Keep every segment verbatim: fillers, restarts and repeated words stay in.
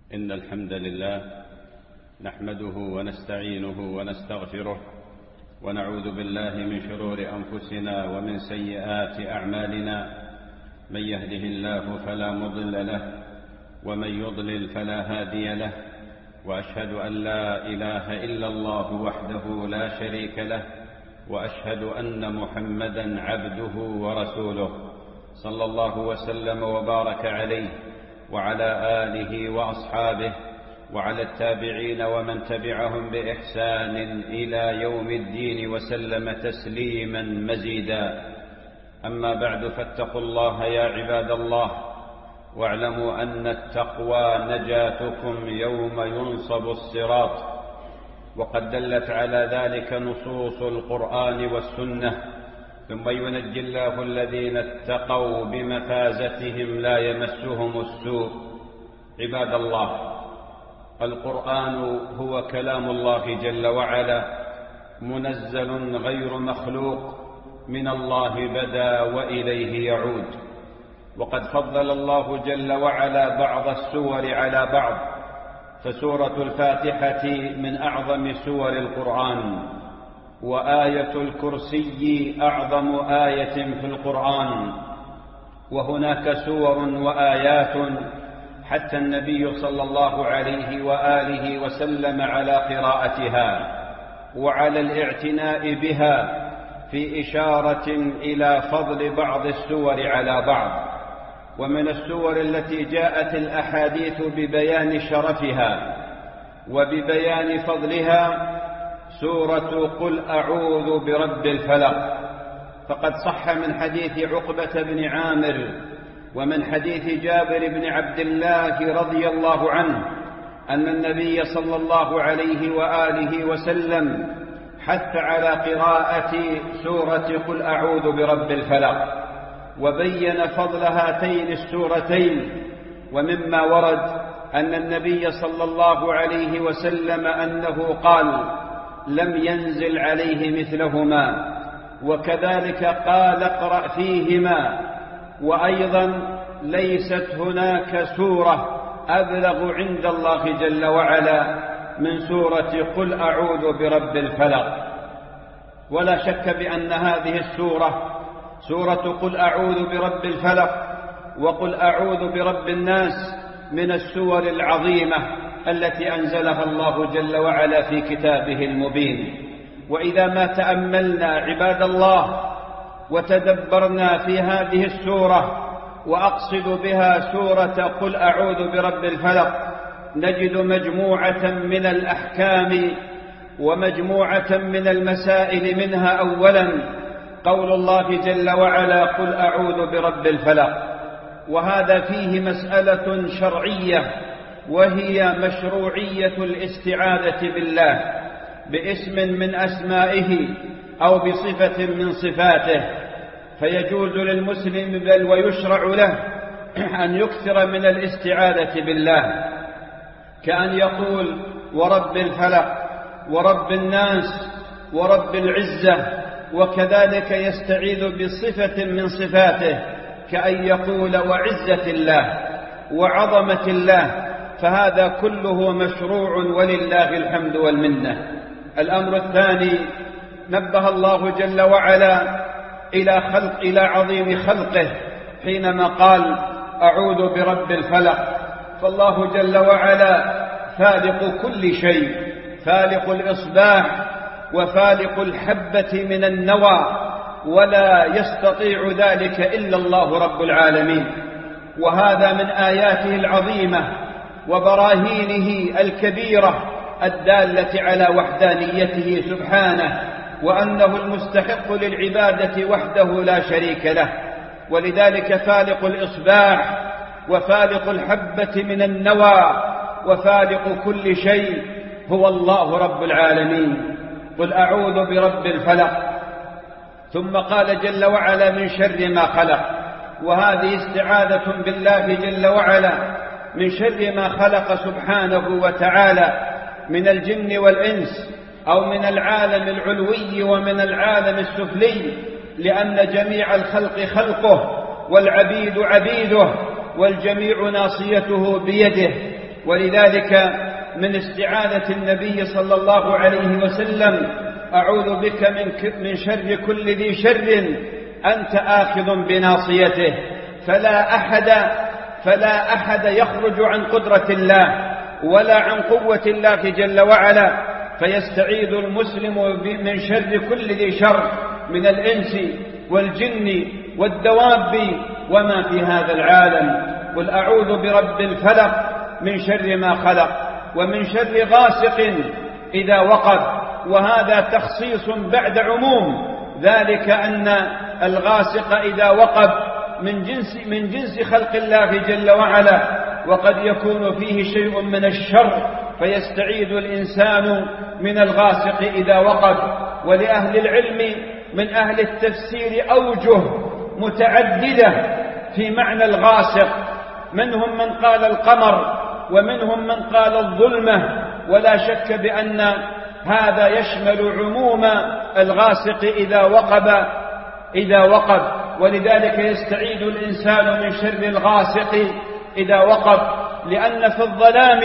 إن الحمد لله نحمده ونستعينه ونستغفره ونعوذ بالله من شرور أنفسنا ومن سيئات أعمالنا. من يهده الله فلا مضل له ومن يضلل فلا هادي له، وأشهد أن لا إله إلا الله وحده لا شريك له، وأشهد أن محمدا عبده ورسوله صلى الله وسلم وبارك عليه وعلى آله وأصحابه وعلى التابعين ومن تبعهم بإحسان إلى يوم الدين وسلم تسليما مزيدا. أما بعد، فاتقوا الله يا عباد الله، واعلموا أن التقوى نجاتكم يوم ينصب الصراط، وقد دلت على ذلك نصوص القرآن والسنة. ثم ينجي الله الذين اتقوا بمفازتهم لا يمسهم السوء. عباد الله، القرآن هو كلام الله جل وعلا، منزل غير مخلوق، من الله بدا وإليه يعود. وقد فضل الله جل وعلا بعض السور على بعض، فسورة الفاتحة من أعظم سور القرآن، وآية الكرسي أعظم آية في القرآن، وهناك سور وآيات حتى النبي صلى الله عليه وآله وسلم على قراءتها وعلى الاعتناء بها، في إشارة إلى فضل بعض السور على بعض. ومن السور التي جاءت الأحاديث ببيان شرفها وببيان فضلها سورة قل أعوذ برب الفلق. فقد صح من حديث عقبة بن عامر ومن حديث جابر بن عبد الله رضي الله عنه أن النبي صلى الله عليه وآله وسلم حث على قراءة سورة قل أعوذ برب الفلق، وبين فضل هاتين السورتين. ومما ورد أن النبي صلى الله عليه وسلم أنه قال: لم ينزل عليه مثلهما، وكذلك قال: اقرأ فيهما. وأيضا ليست هناك سورة أبلغ عند الله جل وعلا من سورة قل أعوذ برب الفلق. ولا شك بأن هذه السورة، سورة قل أعوذ برب الفلق وقل أعوذ برب الناس، من السور العظيمة التي أنزلها الله جل وعلا في كتابه المبين. وإذا ما تأملنا عباد الله وتدبرنا في هذه السورة، وأقصد بها سورة قل أعوذ برب الفلق، نجد مجموعة من الأحكام ومجموعة من المسائل. منها أولا قول الله جل وعلا: قل أعوذ برب الفلق. وهذا فيه مسألة شرعية، وهي مشروعية الاستعاذة بالله باسم من أسمائه أو بصفة من صفاته. فيجوز للمسلم بل ويشرع له أن يكثر من الاستعاذة بالله، كأن يقول: ورب الفلق ورب الناس ورب العزة. وكذلك يستعيذ بصفة من صفاته، كأن يقول: وعزة الله وعظمة الله. فهذا كله مشروع ولله الحمد والمنة. الأمر الثاني، نبه الله جل وعلا إلى خلق إلى عظيم خلقه حينما قال: أعوذ برب الفلق. فالله جل وعلا فالق كل شيء، فالق الإصباح وفالق الحبة من النوى، ولا يستطيع ذلك إلا الله رب العالمين. وهذا من آياته العظيمة وبراهينه الكبيرة الدالة على وحدانيته سبحانه، وأنه المستحق للعبادة وحده لا شريك له. ولذلك فالق الإصباح وفالق الحبة من النوى وفالق كل شيء هو الله رب العالمين. قل أعوذ برب الفلق. ثم قال جل وعلا: من شر ما خلق. وهذه استعاذة بالله جل وعلا من شر ما خلق سبحانه وتعالى من الجن والإنس، أو من العالم العلوي ومن العالم السفلي، لأن جميع الخلق خلقه والعبيد عبيده والجميع ناصيته بيده. ولذلك من استعاذة النبي صلى الله عليه وسلم: أعوذ بك من شر كل ذي شر أنت آخذ بناصيته. فلا أحد فلا أحد يخرج عن قدرة الله ولا عن قوة الله جل وعلا، فيستعيذ المسلم من شر كل ذي شر من الإنس والجن والدواب وما في هذا العالم. قل أعوذ برب الفلق من شر ما خلق ومن شر غاسق إذا وقب. وهذا تخصيص بعد عموم، ذلك أن الغاسق إذا وقب من جنس, من جنس خلق الله جل وعلا، وقد يكون فيه شيء من الشر فيستعيذ الإنسان من الغاسق إذا وقب. ولأهل العلم من أهل التفسير أوجه متعددة في معنى الغاسق، منهم من قال القمر ومنهم من قال الظلمة، ولا شك بأن هذا يشمل عموم الغاسق إذا وقب إذا وقب ولذلك يستعيذ الإنسان من شر الغاسق إذا وقب، لأن في الظلام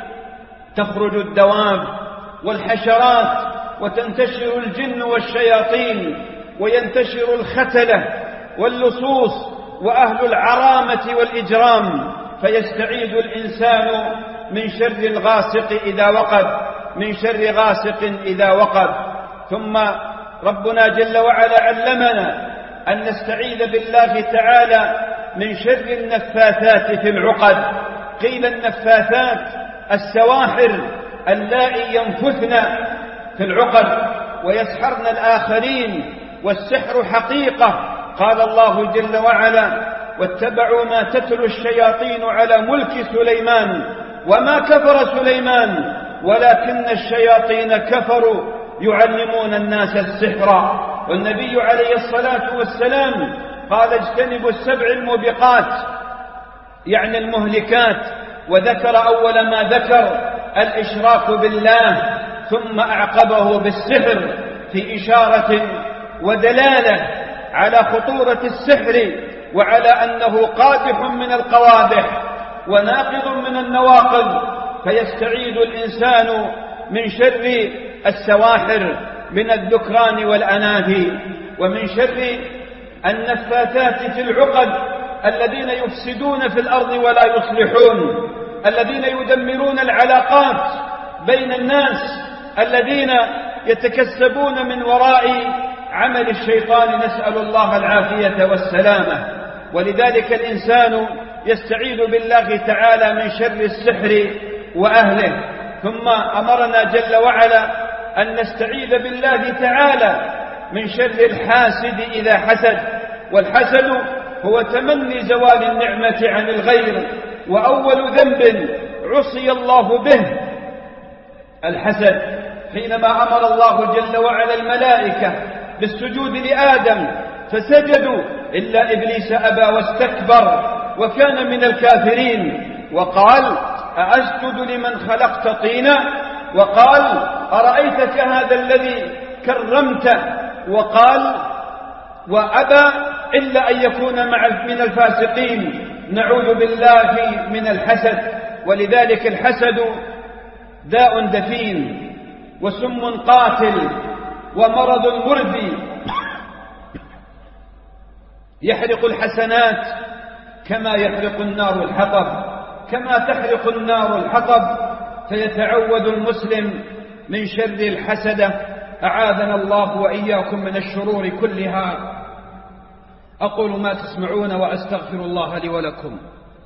تخرج الدواب والحشرات وتنتشر الجن والشياطين وينتشر الختلة واللصوص وأهل العرامة والإجرام، فيستعيذ الإنسان من شر الغاسق إذا وقب من شر غاسق إذا وقب. ثم ربنا جل وعلا علمنا أن نستعيذ بالله تعالى من شر النفاثات في العقد. قيل النفاثات السواحر اللائي ينفثن في العقد ويسحرن الآخرين، والسحر حقيقة. قال الله جل وعلا: واتبعوا ما تتلو الشياطين على ملك سليمان وما كفر سليمان ولكن الشياطين كفروا يعلمون الناس السحر. والنبي عليه الصلاة والسلام قال: اجتنبوا السبع الموبقات، يعني المهلكات، وذكر أول ما ذكر الإشراك بالله، ثم أعقبه بالسحر في إشارة ودلالة على خطورة السحر وعلى أنه قادح من القوادح وناقض من النواقض. فيستعيذ الإنسان من شر السواحر من الذكران والأناثي، ومن شر النفاثات في العقد الذين يفسدون في الأرض ولا يصلحون، الذين يدمرون العلاقات بين الناس، الذين يتكسبون من وراء عمل الشيطان، نسأل الله العافية والسلامة. ولذلك الإنسان يستعيذ بالله تعالى من شر السحر وأهله. ثم أمرنا جل وعلا أن نستعيذ بالله تعالى من شر الحاسد إذا حسد. والحسد هو تمني زوال النعمة عن الغير، وأول ذنب عصي الله به الحسد، حينما أمر الله جل وعلا الملائكة بالسجود لآدم فسجدوا إلا إبليس أبى واستكبر وكان من الكافرين، وقال: أأسجد لمن خلقت طينا؟ وقال: أرأيتك هذا الذي كرمت؟ وقال: وأبى إلا أن يكون مع من الفاسقين. نعوذ بالله من الحسد. ولذلك الحسد داء دفين وسم قاتل ومرض مردي يحرق الحسنات كما يحرق النار الحطب كما تحرق النار الحطب. فيتعوذ المسلم من شر الحسدة، أعاذنا الله وإياكم من الشرور كلها. أقول ما تسمعون وأستغفر الله لي ولكم.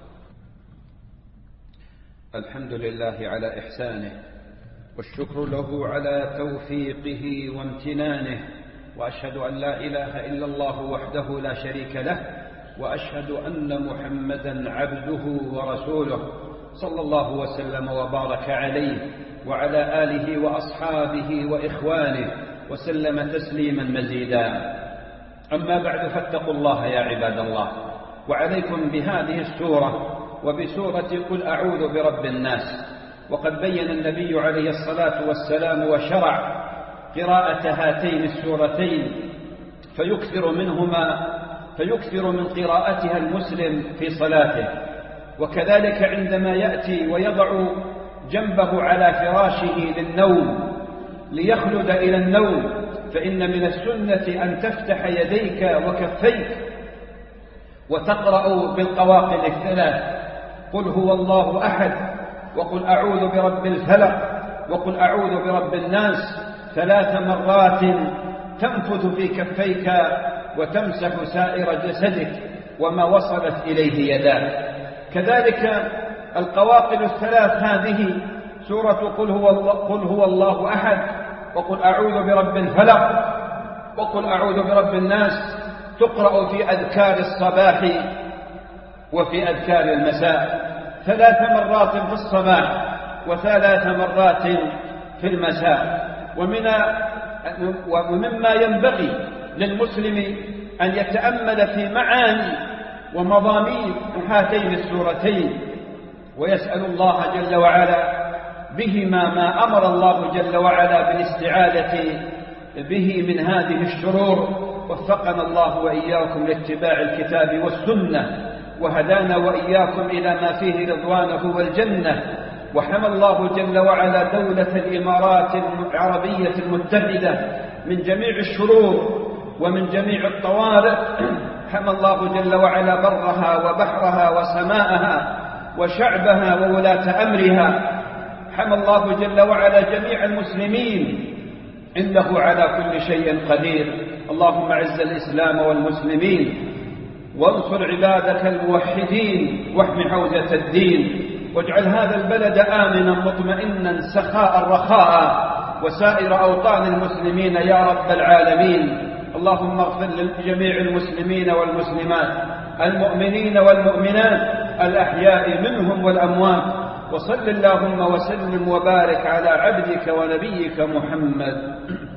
الحمد لله على إحسانه، والشكر له على توفيقه وامتنانه، وأشهد أن لا إله إلا الله وحده لا شريك له، وأشهد أن محمدا عبده ورسوله صلى الله وسلم وبارك عليه وعلى آله وأصحابه وإخوانه وسلم تسليما مزيدا. أما بعد، فاتقوا الله يا عباد الله، وعليكم بهذه السورة وبسورة قل أعوذ برب الناس. وقد بين النبي عليه الصلاة والسلام وشرع قراءة هاتين السورتين، فيكثر منهما فيكثر من قراءتها المسلم في صلاته. وكذلك عندما يأتي ويضع جنبه على فراشه للنوم ليخلد إلى النوم، فإن من السنة أن تفتح يديك وكفيك وتقرأ بالقواقل الثلاث: قل هو الله أحد، وقل أعوذ برب الفلق، وقل أعوذ برب الناس، ثلاث مرات تنفث في كفيك وتمسح سائر جسدك وما وصلت إليه يداك. كذلك القواقل الثلاث هذه سورة قل هو الله, قل هو الله أحد، وقل أعوذ برب الفلق، وقل أعوذ برب الناس، تقرأ في أذكار الصباح وفي أذكار المساء، ثلاث مرات في الصباح وثلاث مرات في المساء. ومن ومما ينبغي للمسلم أن يتأمل في معاني ومضامين هاتين السورتين، ويسأل الله جل وعلا بهما ما أمر الله جل وعلا بالاستعاذة به من هذه الشرور. وفقنا الله وإياكم لاتباع الكتاب والسنة، وهدانا وإياكم إلى ما فيه رضوانه والجنة. وحمى الله جل وعلا دولة الإمارات العربية المتحدة من جميع الشرور ومن جميع الطوارئ. حمى الله جل وعلا برها وبحرها وسماءها وشعبها وولاة أمرها. حمى الله جل وعلا جميع المسلمين، إنه على كل شيء قدير. اللهم اعز الإسلام والمسلمين، وانصر عبادك الموحدين، واحم حوزة الدين، واجعل هذا البلد آمنا مطمئنا سخاء رخاء، وسائر أوطان المسلمين يا رب العالمين. اللهم اغفر لجميع المسلمين والمسلمات، المؤمنين والمؤمنات، الأحياء منهم والأموات. وصل اللهم وسلم وبارك على عبدك ونبيك محمد.